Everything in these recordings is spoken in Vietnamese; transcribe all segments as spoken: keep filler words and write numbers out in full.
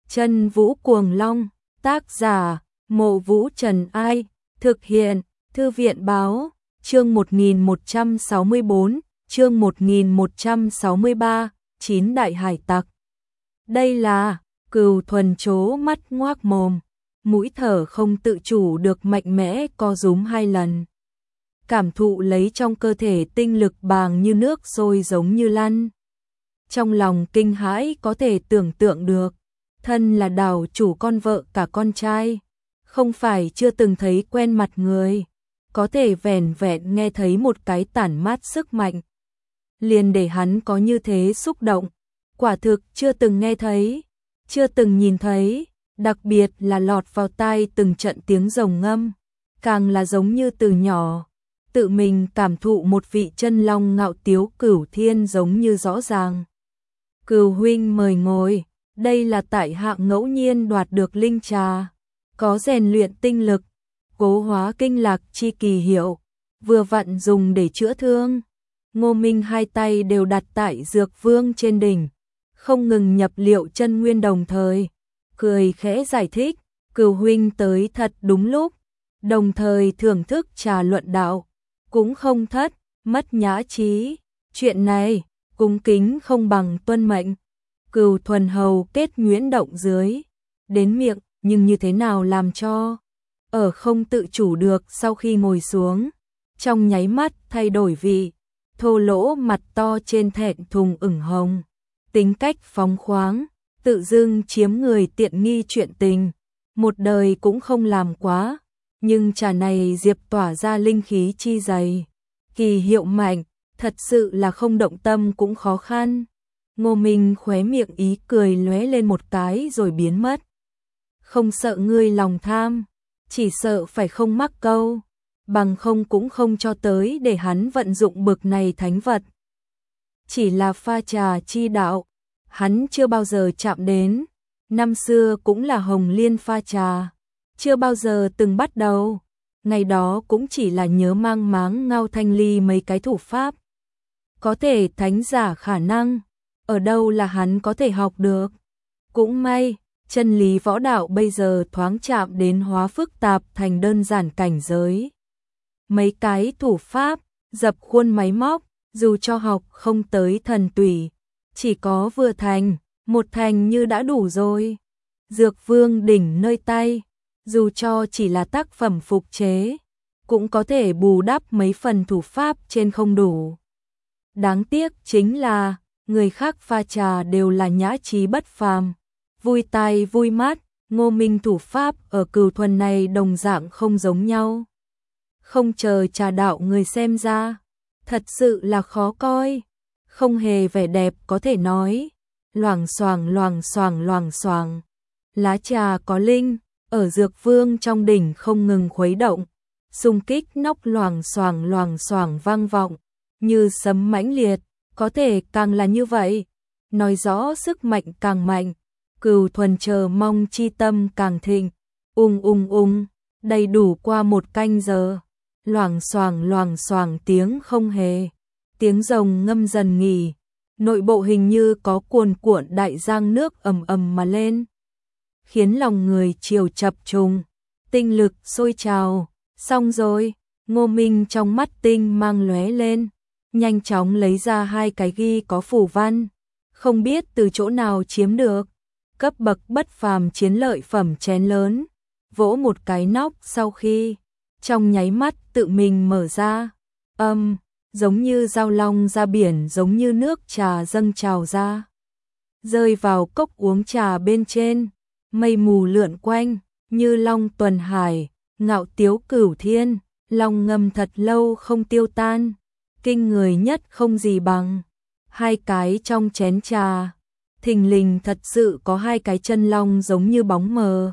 Chân Vũ Cuồng Long, tác giả, Mộ Vũ Trần Ai, thực hiện, Thư viện Báo, chương một nghìn một trăm sáu mươi bốn, chương một nghìn một trăm sáu mươi ba, chín đại hải tặc. Đây là, Cừu Thuần trố mắt ngoác mồm, mũi thở không tự chủ được mạnh mẽ co rúm hai lần. Cảm thụ lấy trong cơ thể tinh lực bàng như nước sôi giống như lăn. Trong lòng kinh hãi có thể tưởng tượng được, thân là đảo chủ con vợ cả con trai, không phải chưa từng thấy quen mặt người, có thể vẻn vẹn nghe thấy một cái tản mát sức mạnh. Liền để hắn có như thế xúc động, quả thực chưa từng nghe thấy, chưa từng nhìn thấy, đặc biệt là lọt vào tai từng trận tiếng rồng ngâm, càng là giống như từ nhỏ, tự mình cảm thụ một vị chân long ngạo tiếu cửu thiên giống như rõ ràng. Cừu huynh mời ngồi, đây là tại hạng ngẫu nhiên đoạt được linh trà, có rèn luyện tinh lực, cố hóa kinh lạc chi kỳ hiệu, vừa vặn dùng để chữa thương. Ngô Minh hai tay đều đặt tại dược vương trên đỉnh, không ngừng nhập liệu chân nguyên đồng thời, cười khẽ giải thích, Cừu huynh tới thật đúng lúc, đồng thời thưởng thức trà luận đạo, cũng không thất, mất nhã trí, chuyện này, cung kính không bằng tuân mệnh. Cừu Thuần hầu kết nhuyễn động dưới, đến miệng, nhưng như thế nào làm cho, ở không tự chủ được sau khi ngồi xuống, trong nháy mắt thay đổi vị, thô lỗ mặt to trên thẹn thùng ửng hồng, tính cách phóng khoáng, tự dưng chiếm người tiện nghi chuyện tình, một đời cũng không làm quá, nhưng trà này diệp tỏa ra linh khí chi dày, kỳ hiệu mạnh, thật sự là không động tâm cũng khó khăn. Ngô Minh khóe miệng ý cười lóe lên một cái rồi biến mất. Không sợ ngươi lòng tham, chỉ sợ phải không mắc câu, bằng không cũng không cho tới để hắn vận dụng bực này thánh vật. Chỉ là pha trà chi đạo, hắn chưa bao giờ chạm đến, năm xưa cũng là Hồng Liên pha trà, chưa bao giờ từng bắt đầu, ngày đó cũng chỉ là nhớ mang máng Ngao Thanh Ly mấy cái thủ pháp. Có thể thánh giả khả năng, ở đâu là hắn có thể học được. Cũng may, chân lý võ đạo bây giờ thoáng chạm đến hóa phức tạp thành đơn giản cảnh giới. Mấy cái thủ pháp, dập khuôn máy móc, dù cho học không tới thần tùy, chỉ có vừa thành, một thành như đã đủ rồi. Dược vương đỉnh nơi tay, dù cho chỉ là tác phẩm phục chế, cũng có thể bù đắp mấy phần thủ pháp trên không đủ. Đáng tiếc chính là, người khác pha trà đều là nhã trí bất phàm, vui tai vui mắt, Ngô Minh thủ pháp ở Cừu Thuần này đồng dạng không giống nhau. Không chờ trà đạo người xem ra, thật sự là khó coi, không hề vẻ đẹp có thể nói, loảng xoảng loảng xoảng loảng xoảng. Lá trà có linh, ở dược vương trong đỉnh không ngừng khuấy động, xung kích nóc loảng xoảng loảng xoảng vang vọng, như sấm mãnh liệt, có thể càng là như vậy, nói rõ sức mạnh càng mạnh, Cừu Thuần chờ mong chi tâm càng thịnh, ung ung ung, đầy đủ qua một canh giờ, loảng xoảng loảng xoảng tiếng không hề, tiếng rồng ngâm dần nghỉ, nội bộ hình như có cuồn cuộn đại giang nước ầm ầm mà lên, khiến lòng người chiều chập trùng, tinh lực sôi trào. Xong rồi, Ngô Minh trong mắt tinh mang lóe lên, nhanh chóng lấy ra hai cái ghi có phù văn, không biết từ chỗ nào chiếm được, cấp bậc bất phàm chiến lợi phẩm chén lớn, vỗ một cái nóc sau khi, trong nháy mắt tự mình mở ra, âm, giống như dao long ra biển, giống như nước trà dâng trào ra, rơi vào cốc uống trà bên trên, mây mù lượn quanh, như long tuần hải, ngạo tiếu cửu thiên, long ngâm thật lâu không tiêu tan, kinh người nhất không gì bằng. Hai cái trong chén trà, thình lình thật sự có hai cái chân long giống như bóng mờ,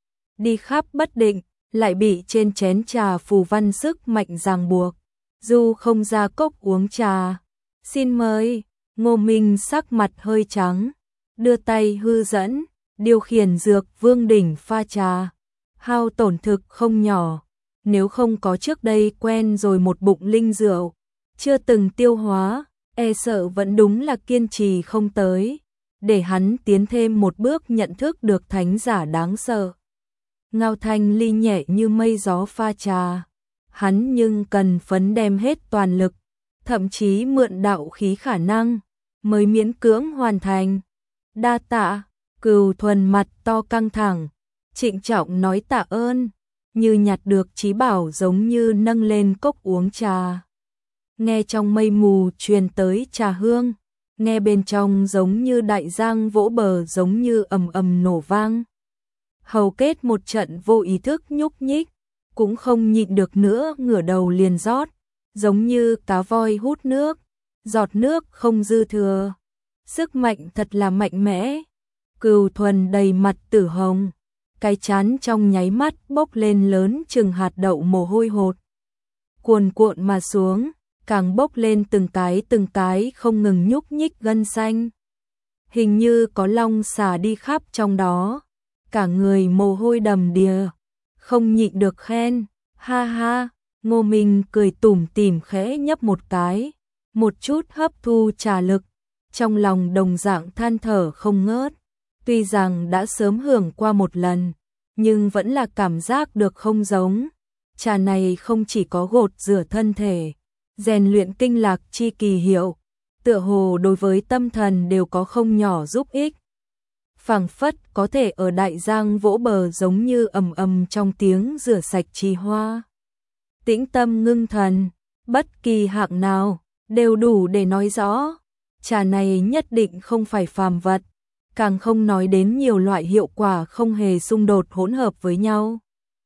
đi khắp bất định, lại bị trên chén trà phù văn sức mạnh ràng buộc, dù không ra cốc uống trà. Xin mời. Ngô Minh sắc mặt hơi trắng, đưa tay hư dẫn, điều khiển dược vương đỉnh pha trà, hao tổn thực không nhỏ, nếu không có trước đây quen rồi một bụng linh rượu, chưa từng tiêu hóa, e sợ vẫn đúng là kiên trì không tới. để hắn tiến thêm một bước nhận thức được thánh giả đáng sợ. Ngao Thanh Ly nhẹ như mây gió pha trà, hắn nhưng cần phấn đem hết toàn lực, thậm chí mượn đạo khí khả năng, mới miễn cưỡng hoàn thành. Đa tạ, Cửu Thuần mặt to căng thẳng, trịnh trọng nói tạ ơn, như nhặt được trí bảo giống như nâng lên cốc uống trà. Nghe trong mây mù truyền tới trà hương, nghe bên trong giống như đại giang vỗ bờ giống như ầm ầm nổ vang. Hầu Kết một trận vô ý thức nhúc nhích, cũng không nhịn được nữa ngửa đầu liền rót, giống như cá voi hút nước, giọt nước không dư thừa. Sức mạnh thật là mạnh mẽ. Cửu Thuần đầy mặt tử hồng, cái trán trong nháy mắt bốc lên lớn chừng hạt đậu mồ hôi hột. Cuồn cuộn mà xuống, càng bốc lên từng cái từng cái không ngừng nhúc nhích gân xanh. Hình như có long xà đi khắp trong đó, cả người mồ hôi đầm đìa, không nhịn được khen, ha ha. Ngô Minh cười tủm tỉm khẽ nhấp một cái, một chút hấp thu trà lực, trong lòng đồng dạng than thở không ngớt. Tuy rằng đã sớm hưởng qua một lần, nhưng vẫn là cảm giác được không giống. Trà này không chỉ có gột rửa thân thể, rèn luyện kinh lạc chi kỳ hiệu, tựa hồ đối với tâm thần đều có không nhỏ giúp ích. Phảng phất có thể ở đại giang vỗ bờ giống như ầm ầm trong tiếng rửa sạch trì hoa. Tĩnh tâm ngưng thần, bất kỳ hạng nào đều đủ để nói rõ, trà này nhất định không phải phàm vật, càng không nói đến nhiều loại hiệu quả không hề xung đột hỗn hợp với nhau.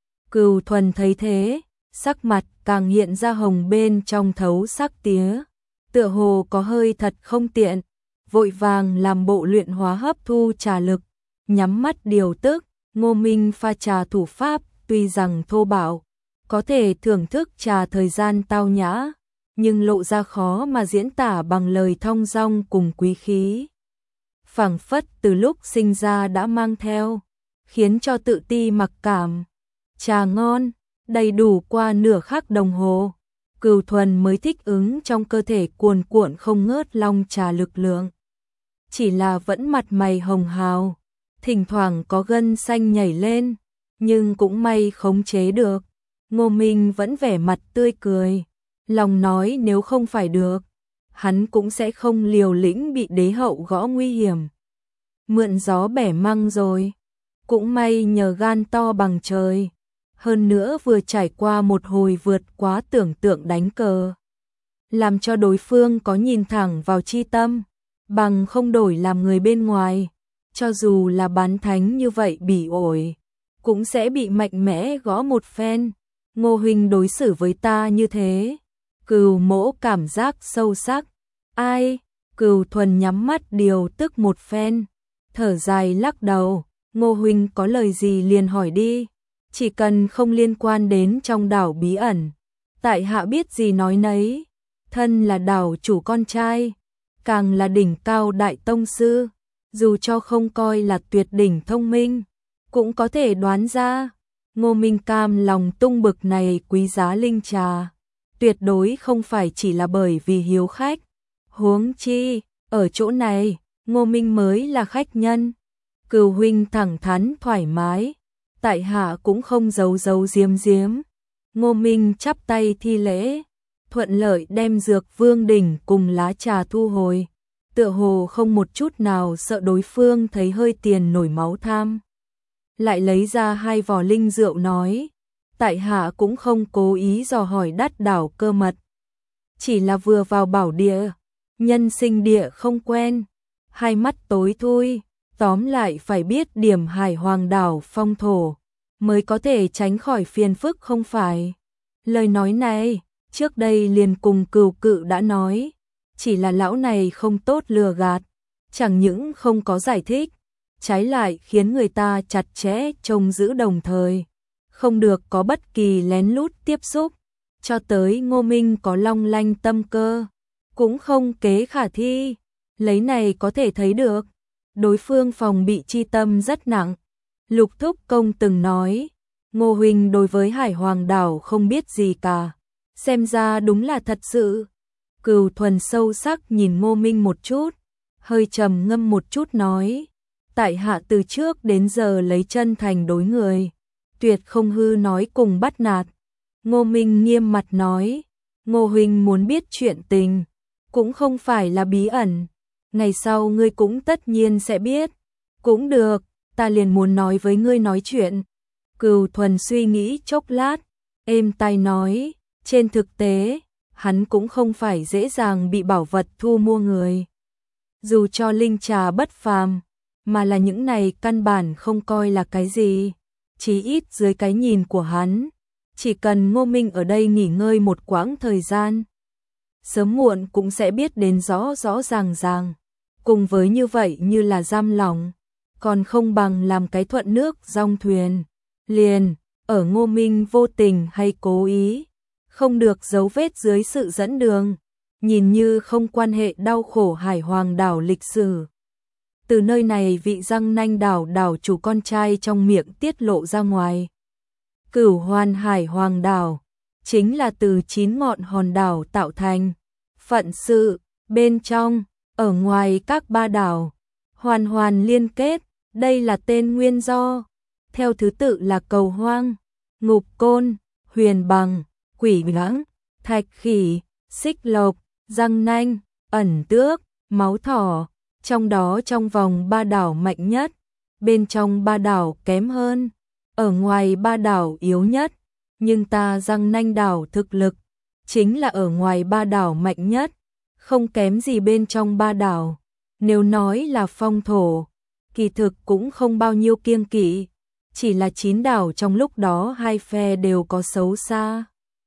Cửu Thuần thấy thế, sắc mặt càng hiện ra hồng bên trong thấu sắc tía, tựa hồ có hơi thật không tiện, vội vàng làm bộ luyện hóa hấp thu trà lực, nhắm mắt điều tức. Ngô Minh pha trà thủ pháp tuy rằng thô bạo, có thể thưởng thức trà thời gian tao nhã, nhưng lộ ra khó mà diễn tả bằng lời thong dong cùng quý khí. Phảng phất từ lúc sinh ra đã mang theo, khiến cho tự ti mặc cảm. Trà ngon, đầy đủ qua nửa khắc đồng hồ, Cửu Thuần mới thích ứng trong cơ thể cuồn cuộn không ngớt long trà lực lượng. Chỉ là vẫn mặt mày hồng hào, thỉnh thoảng có gân xanh nhảy lên, nhưng cũng may khống chế được. Ngô Minh vẫn vẻ mặt tươi cười, lòng nói nếu không phải được, hắn cũng sẽ không liều lĩnh bị đế hậu gõ nguy hiểm. Mượn gió bẻ măng rồi, cũng may nhờ gan to bằng trời, hơn nữa vừa trải qua một hồi vượt quá tưởng tượng đánh cờ, làm cho đối phương có nhìn thẳng vào chi tâm, bằng không đổi làm người bên ngoài, cho dù là bán thánh như vậy bỉ ổi, cũng sẽ bị mạnh mẽ gõ một phen. Ngô huynh đối xử với ta như thế, Cửu mỗ cảm giác sâu sắc. Ai? Cửu Thuần nhắm mắt điều tức một phen, thở dài lắc đầu. Ngô huynh có lời gì liền hỏi đi, chỉ cần không liên quan đến trong đảo bí ẩn, tại hạ biết gì nói nấy. Thân là đảo chủ con trai, càng là đỉnh cao đại tông sư, dù cho không coi là tuyệt đỉnh thông minh, cũng có thể đoán ra. Ngô Minh cam lòng tung bực này quý giá linh trà, tuyệt đối không phải chỉ là bởi vì hiếu khách. Huống chi, ở chỗ này, Ngô Minh mới là khách nhân. Cửu huynh thẳng thắn thoải mái, tại hạ cũng không giấu giấu giếm giếm. Ngô Minh chắp tay thi lễ, thuận lợi đem dược vương đỉnh cùng lá trà thu hồi, tựa hồ không một chút nào sợ đối phương thấy hơi tiền nổi máu tham. Lại lấy ra hai vò linh rượu nói, tại hạ cũng không cố ý dò hỏi đắt đảo cơ mật, chỉ là vừa vào bảo địa, nhân sinh địa không quen, hai mắt tối thui, tóm lại phải biết điểm Hải Hoàng đảo phong thổ, mới có thể tránh khỏi phiền phức không phải. Lời nói này, trước đây liền cùng Cửu Cự đã nói, chỉ là lão này không tốt lừa gạt, chẳng những không có giải thích, trái lại khiến người ta chặt chẽ trông giữ đồng thời, không được có bất kỳ lén lút tiếp xúc, cho tới Ngô Minh có long lanh tâm cơ, cũng không kế khả thi, lấy này có thể thấy được, đối phương phòng bị chi tâm rất nặng. Lục Thúc Công từng nói, Ngô huynh đối với Hải Hoàng đảo không biết gì cả, xem ra đúng là thật sự. Cửu Thuần sâu sắc nhìn Ngô Minh một chút, hơi trầm ngâm một chút nói, tại hạ từ trước đến giờ lấy chân thành đối người, tuyệt không hư nói cùng bắt nạt. Ngô Minh nghiêm mặt nói, Ngô huynh muốn biết chuyện tình, cũng không phải là bí ẩn, ngày sau ngươi cũng tất nhiên sẽ biết. Cũng được, ta liền muốn nói với ngươi nói chuyện. Cửu Thuần suy nghĩ chốc lát, êm tai nói, trên thực tế, hắn cũng không phải dễ dàng bị bảo vật thu mua người. Dù cho linh trà bất phàm, mà là những này căn bản không coi là cái gì, chí ít dưới cái nhìn của hắn, chỉ cần Ngô Minh ở đây nghỉ ngơi một quãng thời gian, sớm muộn cũng sẽ biết đến rõ rõ ràng ràng, cùng với như vậy như là giam lỏng, còn không bằng làm cái thuận nước dong thuyền, liền, ở Ngô Minh vô tình hay cố ý, không được dấu vết dưới sự dẫn đường, nhìn như không quan hệ đau khổ Hải Hoàng đảo lịch sử. Từ nơi này vị răng nanh đảo đảo chủ con trai trong miệng tiết lộ ra ngoài. Cửu Hoàn Hải Hoàng đảo chính là từ chín ngọn hòn đảo tạo thành. Phận sự, bên trong, ở ngoài các ba đảo, hoàn hoàn liên kết, đây là tên nguyên do. Theo thứ tự là Cầu Hoang, Ngục Côn, Huyền Bằng, Quỷ Lãng, Thạch Khỉ, Xích Lộc, Răng Nanh, Ẩn Tước, Máu Thỏ, trong đó trong vòng ba đảo mạnh nhất, bên trong ba đảo kém hơn, ở ngoài ba đảo yếu nhất, nhưng ta Răng Nanh đảo thực lực chính là ở ngoài ba đảo mạnh nhất, không kém gì bên trong ba đảo. Nếu nói là phong thổ, kỳ thực cũng không bao nhiêu kiêng kỵ, chỉ là chín đảo trong lúc đó hai phe đều có xấu xa.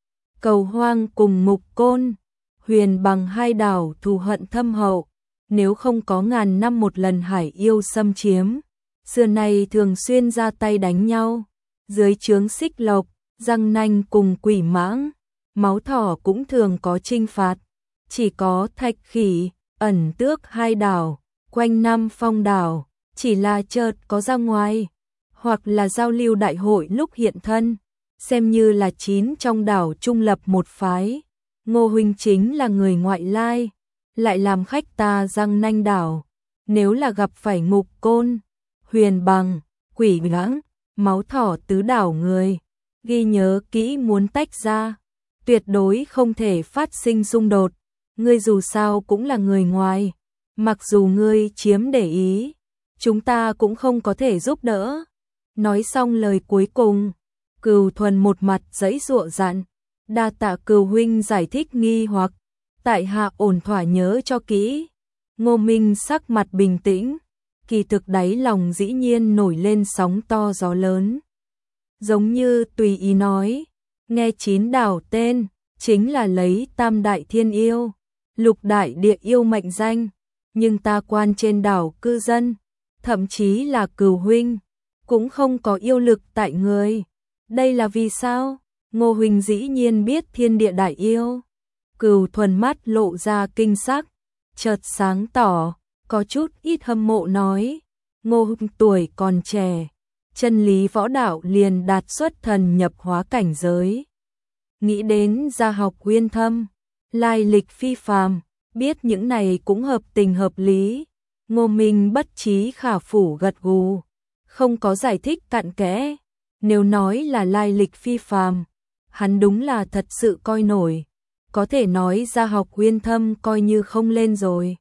Cầu Hoang cùng Ngục Côn, Huyền Bằng hai đảo thù hận thâm hậu, nếu không có ngàn năm một lần hải yêu xâm chiếm, xưa nay thường xuyên ra tay đánh nhau. Dưới trướng Xích Lộc, Răng Nanh cùng Quỷ Mãng, Máu Thỏ cũng thường có trinh phạt, chỉ có Thạch Khỉ, Ẩn Tước hai đảo, quanh năm phong đảo, chỉ là chợt có ra ngoài, hoặc là giao lưu đại hội lúc hiện thân, xem như là chín trong đảo trung lập một phái. Ngô huynh chính là người ngoại lai, lại làm khách ta Răng Nanh đảo, nếu là gặp phải Ngục Côn, Huyền Bằng, Quỷ Lãng, Máu Thỏ tứ đảo người, ghi nhớ kỹ muốn tách ra, tuyệt đối không thể phát sinh xung đột, ngươi dù sao cũng là người ngoài, mặc dù ngươi chiếm để ý, chúng ta cũng không có thể giúp đỡ. Nói xong lời cuối cùng, Cửu Thuần một mặt giãy giụa dặn, đa tạ Cửu huynh giải thích nghi hoặc, tại hạ ổn thỏa nhớ cho kỹ. Ngô Minh sắc mặt bình tĩnh, kỳ thực đáy lòng dĩ nhiên nổi lên sóng to gió lớn. Giống như tùy ý nói, nghe chín đảo tên, chính là lấy tam đại thiên yêu, lục đại địa yêu mệnh danh, nhưng ta quan trên đảo cư dân, thậm chí là Cửu huynh, cũng không có yêu lực tại người. Đây là vì sao? Ngô huynh dĩ nhiên biết thiên địa đại yêu. Cửu Thuần mắt lộ ra kinh sắc, chợt sáng tỏ, có chút ít hâm mộ nói, Ngô huynh tuổi còn trẻ, chân lý võ đạo liền đạt xuất thần nhập hóa cảnh giới. Nghĩ đến gia học uyên thâm, lai lịch phi phàm, biết những này cũng hợp tình hợp lý. Ngô Minh bất trí khả phủ gật gù, không có giải thích cặn kẽ. Nếu nói là lai lịch phi phàm, hắn đúng là thật sự coi nổi, có thể nói gia học uyên thâm coi như không lên rồi.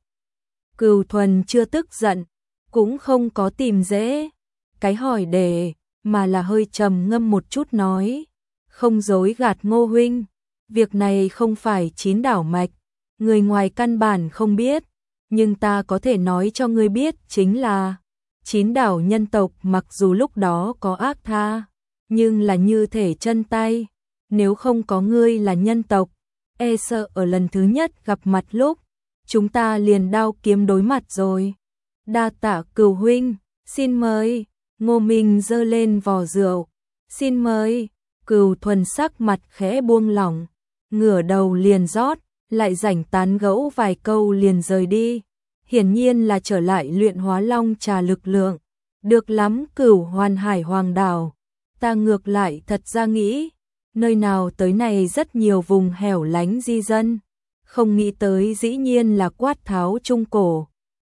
Cửu Thuần chưa tức giận, cũng không có tìm dễ cái hỏi đề, mà là hơi trầm ngâm một chút nói, không dối gạt Ngô huynh, việc này không phải chín đảo mạch, người ngoài căn bản không biết, nhưng ta có thể nói cho ngươi biết chính là chín đảo nhân tộc mặc dù lúc đó có ác tha, nhưng là như thể chân tay, nếu không có ngươi là nhân tộc, e sợ ở lần thứ nhất gặp mặt lúc, chúng ta liền đao kiếm đối mặt rồi. Đa tạ Cửu huynh, xin mời. Ngô Minh giơ lên vò rượu, xin mời. Cửu Thuần sắc mặt khẽ buông lỏng, ngửa đầu liền rót, lại rảnh tán gẫu vài câu liền rời đi, hiển nhiên là trở lại luyện hóa long trà lực lượng. Được lắm Cửu Hoàn Hải Hoàng đảo, ta ngược lại thật ra nghĩ, nơi nào tới này rất nhiều vùng hẻo lánh di dân, không nghĩ tới dĩ nhiên là Quát Tháo Trung Cổ.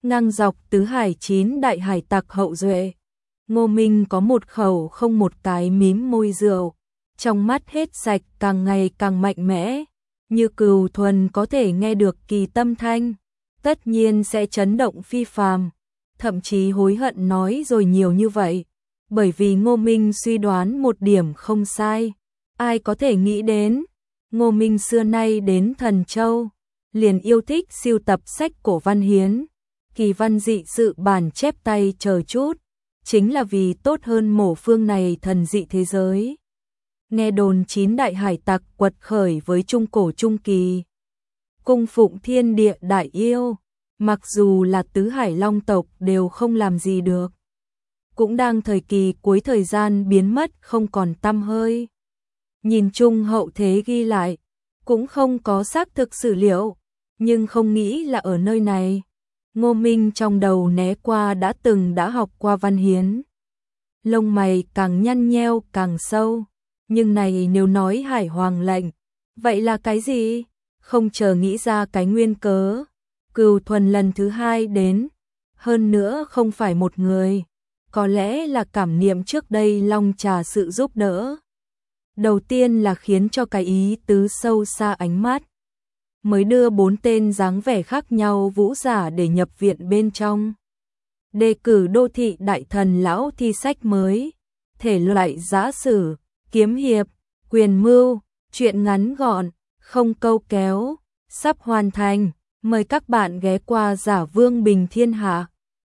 ngang dọc tứ hải chín đại hải tặc hậu duệ. Ngô Minh có một khẩu không một cái mím môi rượu, trong mắt hết sạch càng ngày càng mạnh mẽ, như Cửu Thuần có thể nghe được kỳ tâm thanh, tất nhiên sẽ chấn động phi phàm, thậm chí hối hận nói rồi nhiều như vậy, bởi vì Ngô Minh suy đoán một điểm không sai, ai có thể nghĩ đến, Ngô Minh xưa nay đến Thần Châu, liền yêu thích siêu tập sách cổ văn hiến, kỳ văn dị sự bản chép tay chờ chút, chính là vì tốt hơn mổ phương này thần dị thế giới. Nghe đồn chín đại hải tặc quật khởi với trung cổ trung kỳ, cung phụng thiên địa đại yêu, mặc dù là tứ hải long tộc đều không làm gì được, cũng đang thời kỳ cuối thời gian biến mất không còn tăm hơi. Nhìn chung hậu thế ghi lại, cũng không có xác thực sử liệu, nhưng không nghĩ là ở nơi này. Ngô Minh trong đầu né qua đã từng đã học qua văn hiến. Lông mày càng nhăn nheo càng sâu, nhưng này nếu nói hải hoàng lệnh, vậy là cái gì? Không chờ nghĩ ra cái nguyên cớ, Cửu Thuần lần thứ hai đến, hơn nữa không phải một người, có lẽ là cảm niệm trước đây Long Trà sự giúp đỡ. Đầu tiên là khiến cho cái ý tứ sâu xa ánh mắt, mới đưa bốn tên dáng vẻ khác nhau vũ giả để nhập viện bên trong. Đề cử đô thị đại thần lão thi sách mới, thể loại giã sử, kiếm hiệp, quyền mưu, truyện ngắn gọn, không câu kéo, sắp hoàn thành, mời các bạn ghé qua Giả Vương Bình Thiên Hạ.